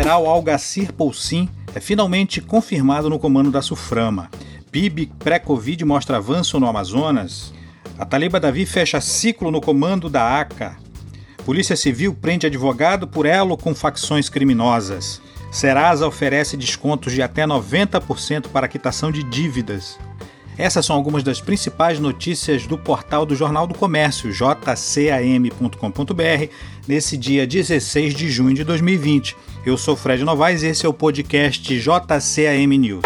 General Algacir Poulsin é finalmente confirmado no comando da SUFRAMA. PIB pré-Covid mostra avanço no Amazonas. A Taliba Davi fecha ciclo no comando da ACA. Polícia Civil prende advogado por elo com facções criminosas. Serasa oferece descontos de até 90% para quitação de dívidas. Essas são algumas das principais notícias do portal do Jornal do Comércio, jcam.com.br, nesse dia 16 de junho de 2020. Eu sou Fred Novaes e esse é o podcast JCAM News.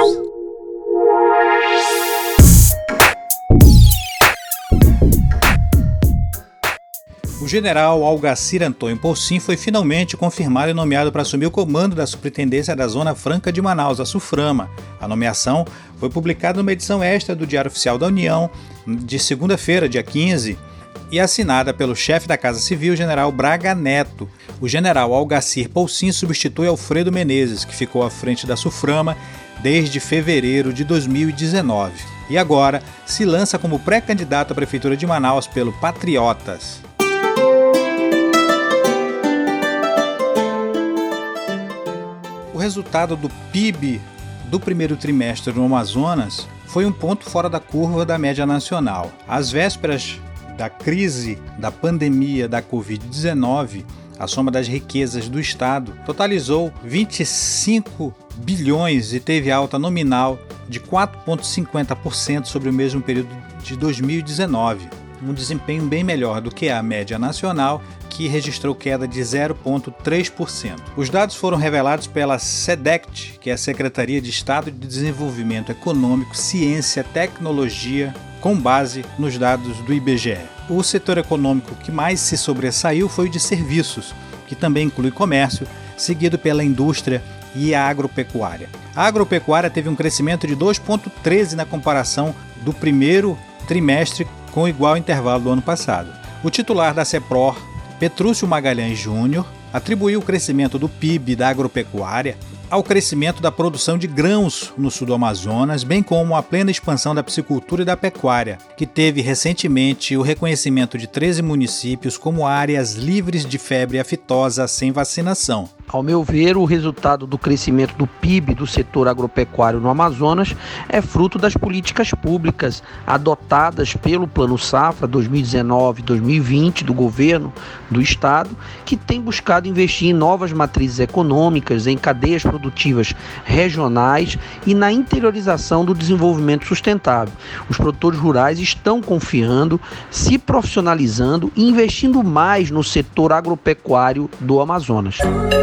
O general Algacir Antônio Poulsin foi finalmente confirmado e nomeado para assumir o comando da Superintendência da Zona Franca de Manaus, a SUFRAMA. A nomeação foi publicada numa edição extra do Diário Oficial da União, de segunda-feira, dia 15, e assinada pelo chefe da Casa Civil, general Braga Neto. O general Algacir Poulsin substitui Alfredo Menezes, que ficou à frente da SUFRAMA desde fevereiro de 2019. E agora se lança como pré-candidato à Prefeitura de Manaus pelo Patriotas. O resultado do PIB do primeiro trimestre no Amazonas foi um ponto fora da curva da média nacional. Às vésperas da crise da pandemia da Covid-19, a soma das riquezas do Estado totalizou 25 bilhões e teve alta nominal de 4,50% sobre o mesmo período de 2019. Um desempenho bem melhor do que a média nacional, que registrou queda de 0,3%. Os dados foram revelados pela SEDECT, que é a Secretaria de Estado de Desenvolvimento Econômico, Ciência e Tecnologia, com base nos dados do IBGE. O setor econômico que mais se sobressaiu foi o de serviços, que também inclui comércio, seguido pela indústria e a agropecuária. A agropecuária teve um crescimento de 2,13% na comparação do primeiro trimestre com igual intervalo do ano passado. O titular da CEPROR, Petrúcio Magalhães Júnior, atribuiu o crescimento do PIB da agropecuária ao crescimento da produção de grãos no sul do Amazonas, bem como a plena expansão da piscicultura e da pecuária, que teve recentemente o reconhecimento de 13 municípios como áreas livres de febre aftosa sem vacinação. Ao meu ver, o resultado do crescimento do PIB do setor agropecuário no Amazonas é fruto das políticas públicas adotadas pelo Plano Safra 2019-2020 do governo do estado, que tem buscado investir em novas matrizes econômicas, em cadeias produtivas regionais e na interiorização do desenvolvimento sustentável. Os produtores rurais estão confiando, se profissionalizando e investindo mais no setor agropecuário do Amazonas.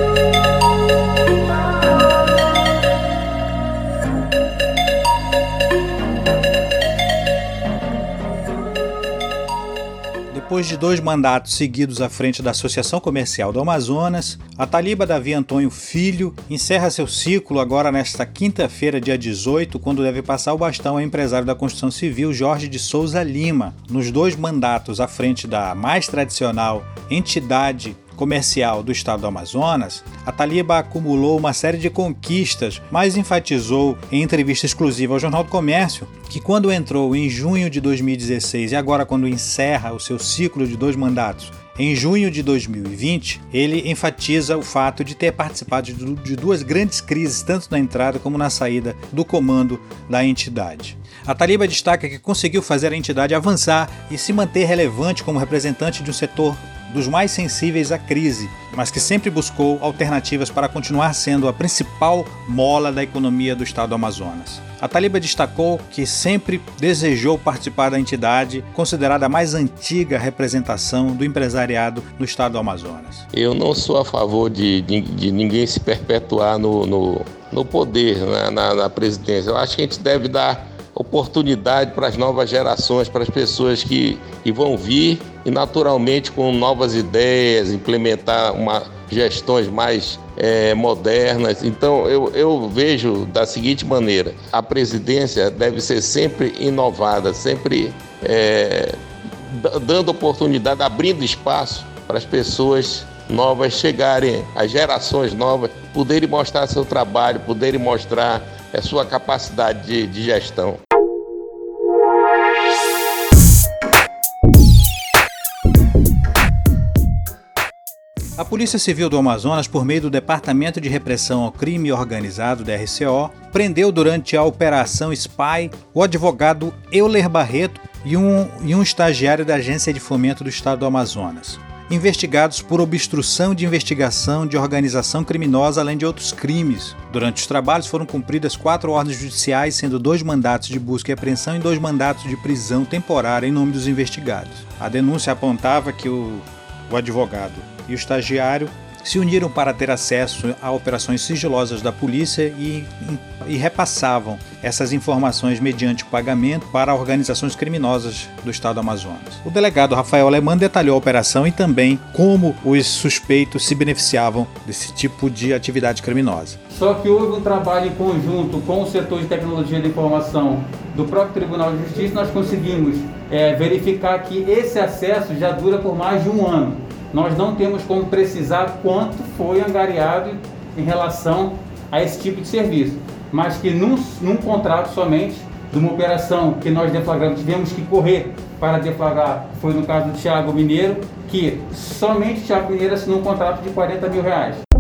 Depois de 2 mandatos seguidos à frente da Associação Comercial do Amazonas, a Taliba Davi Antônio Filho encerra seu ciclo agora nesta quinta-feira, dia 18, quando deve passar o bastão ao empresário da construção civil Jorge de Souza Lima. Nos 2 mandatos à frente da mais tradicional entidade comercial do estado do Amazonas, a Taliba acumulou uma série de conquistas, mas enfatizou em entrevista exclusiva ao Jornal do Comércio que quando entrou em junho de 2016 e agora quando encerra o seu ciclo de 2 mandatos, em junho de 2020, ele enfatiza o fato de ter participado de 2 grandes crises, tanto na entrada como na saída do comando da entidade. A Taliba destaca que conseguiu fazer a entidade avançar e se manter relevante como representante de um setor dos mais sensíveis à crise, mas que sempre buscou alternativas para continuar sendo a principal mola da economia do estado do Amazonas. A Taliba destacou que sempre desejou participar da entidade, considerada a mais antiga representação do empresariado no estado do Amazonas. Eu não sou a favor de ninguém se perpetuar no poder, na presidência. Eu acho que a gente deve dar oportunidade para as novas gerações, para as pessoas que vão vir e naturalmente com novas ideias, implementar gestões mais modernas. Então eu vejo da seguinte maneira: a presidência deve ser sempre inovada, sempre dando oportunidade, abrindo espaço para as pessoas novas chegarem, as gerações novas poderem mostrar seu trabalho, poderem mostrar a sua capacidade de gestão. A Polícia Civil do Amazonas, por meio do Departamento de Repressão ao Crime Organizado, DRCO, prendeu durante a Operação SPY o advogado Euler Barreto e um estagiário da Agência de Fomento do Estado do Amazonas, investigados por obstrução de investigação de organização criminosa, além de outros crimes. Durante os trabalhos foram cumpridas 4 ordens judiciais, sendo 2 mandatos de busca e apreensão e 2 mandatos de prisão temporária em nome dos investigados. A denúncia apontava que o advogado e o estagiário se uniram para ter acesso a operações sigilosas da polícia e repassavam essas informações mediante pagamento para organizações criminosas do estado do Amazonas. O delegado Rafael Alemã detalhou a operação e também como os suspeitos se beneficiavam desse tipo de atividade criminosa. Só que houve um trabalho em conjunto com o setor de tecnologia da informação do próprio Tribunal de Justiça. Nós conseguimos verificar que esse acesso já dura por mais de 1 ano. Nós não temos como precisar quanto foi angariado em relação a esse tipo de serviço, mas que num contrato somente, de uma operação que nós deflagramos, tivemos que correr para deflagrar, foi no caso do Thiago Mineiro, que somente o Thiago Mineiro assinou um contrato de R$40 mil.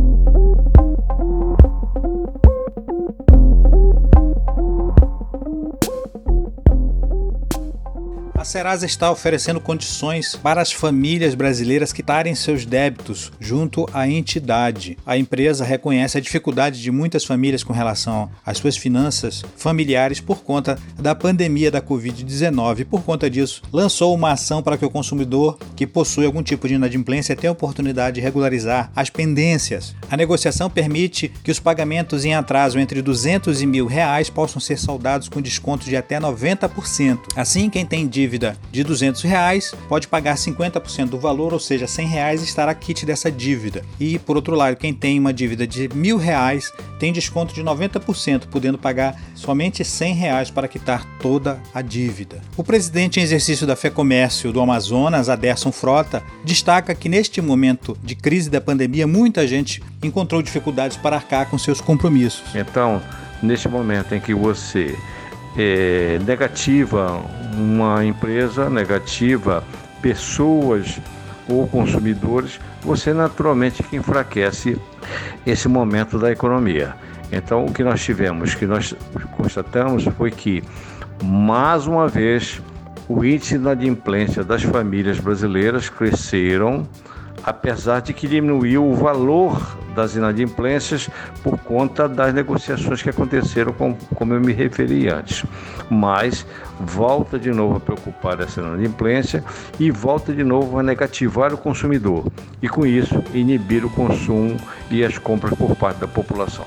A Serasa está oferecendo condições para as famílias brasileiras quitarem seus débitos junto à entidade. A empresa reconhece a dificuldade de muitas famílias com relação às suas finanças familiares por conta da pandemia da Covid-19 e, por conta disso, lançou uma ação para que o consumidor que possui algum tipo de inadimplência tenha a oportunidade de regularizar as pendências. A negociação permite que os pagamentos em atraso entre R$200 e R$1.000 possam ser saldados com desconto de até 90%. Assim, quem tem dívida de R$200 pode pagar 50% do valor, ou seja, R$100 estará quite dessa dívida. E, por outro lado, quem tem uma dívida de R$1.000 tem desconto de 90%, podendo pagar somente R$100 para quitar toda a dívida. O presidente em exercício da FEComércio do Amazonas, Aderson Frota, destaca que neste momento de crise da pandemia, muita gente encontrou dificuldades para arcar com seus compromissos. Então, neste momento em que você negativa uma empresa, negativa pessoas ou consumidores, você naturalmente que enfraquece esse momento da economia. Então, o que nós tivemos, que nós constatamos foi que, mais uma vez, o índice de inadimplência das famílias brasileiras cresceram, apesar de que diminuiu o valor das inadimplências por conta das negociações que aconteceram, como eu me referi antes. Mas volta de novo a preocupar essa inadimplência e volta de novo a negativar o consumidor e, com isso, inibir o consumo e as compras por parte da população.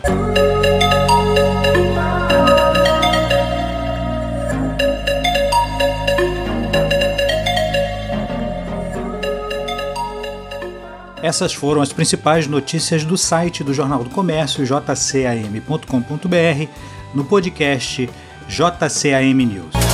Essas foram as principais notícias do site do Jornal do Comércio, jcam.com.br, no podcast JCAM News.